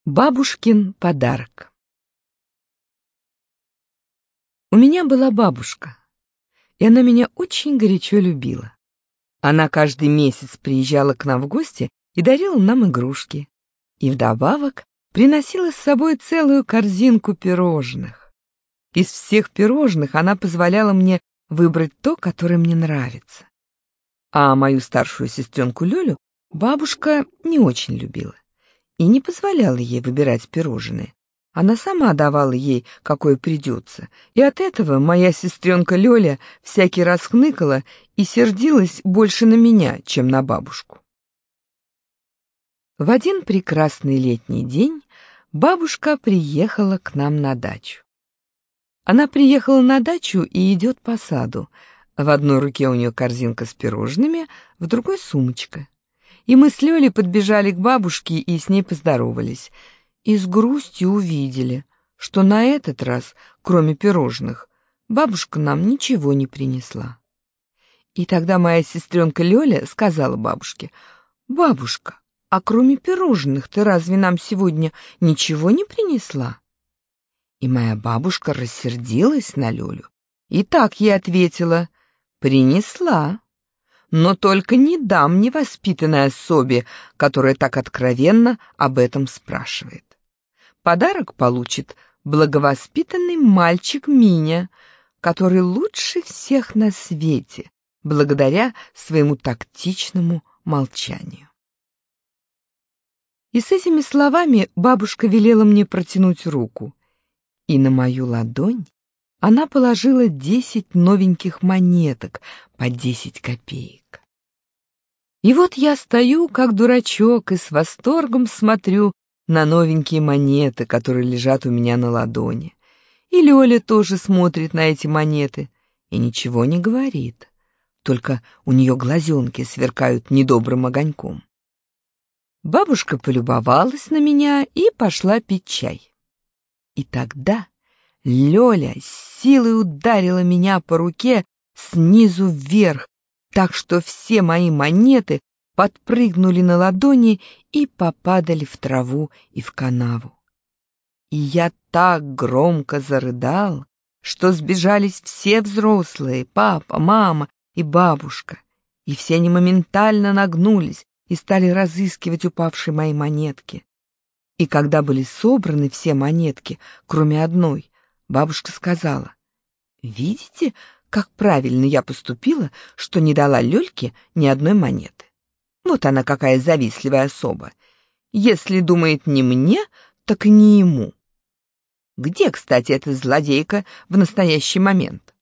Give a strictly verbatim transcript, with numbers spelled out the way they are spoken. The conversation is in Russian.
Бабушкин подарок. У меня была бабушка, и она меня очень горячо любила. Она каждый месяц приезжала к нам в гости и дарила нам игрушки. И вдобавок приносила с собой целую корзинку пирожных. Из всех пирожных она позволяла мне выбрать то, которое мне нравится. А мою старшую сестренку Лёлю бабушка не очень любила и не позволяла ей выбирать пирожные. Она сама давала ей, какое придется, и от этого моя сестренка Лёля всякий раз хныкала и сердилась больше на меня, чем на бабушку. В один прекрасный летний день бабушка приехала к нам на дачу. Она приехала на дачу и идет по саду. В одной руке у нее корзинка с пирожными, в другой сумочка. И мы с Лёлей подбежали к бабушке и с ней поздоровались. И с грустью увидели, что на этот раз, кроме пирожных, бабушка нам ничего не принесла. И тогда моя сестренка Лёля сказала бабушке: «Бабушка, а кроме пирожных ты разве нам сегодня ничего не принесла?» И моя бабушка рассердилась на Лёлю и так ей ответила: «Принесла, но только не дам невоспитанной особе, которая так откровенно об этом спрашивает. Подарок получит благовоспитанный мальчик Миня, который лучше всех на свете, благодаря своему тактичному молчанию». И с этими словами бабушка велела мне протянуть руку, и на мою ладонь она положила десять новеньких монеток по десять копеек. И вот я стою, как дурачок, и с восторгом смотрю на новенькие монеты, которые лежат у меня на ладони. И Лёля тоже смотрит на эти монеты и ничего не говорит, только у нее глазенки сверкают недобрым огоньком. Бабушка полюбовалась на меня и пошла пить чай. И тогда Лёля силой ударила меня по руке снизу вверх, так что все мои монеты подпрыгнули на ладони и попадали в траву и в канаву. И я так громко зарыдал, что сбежались все взрослые, папа, мама и бабушка, и все они моментально нагнулись и стали разыскивать упавшие мои монетки. И когда были собраны все монетки, кроме одной, бабушка сказала: «Видите, как правильно я поступила, что не дала Лёльке ни одной монеты? Вот она какая завистливая особа. Если думает не мне, так и не ему. Где, кстати, эта злодейка в настоящий момент?»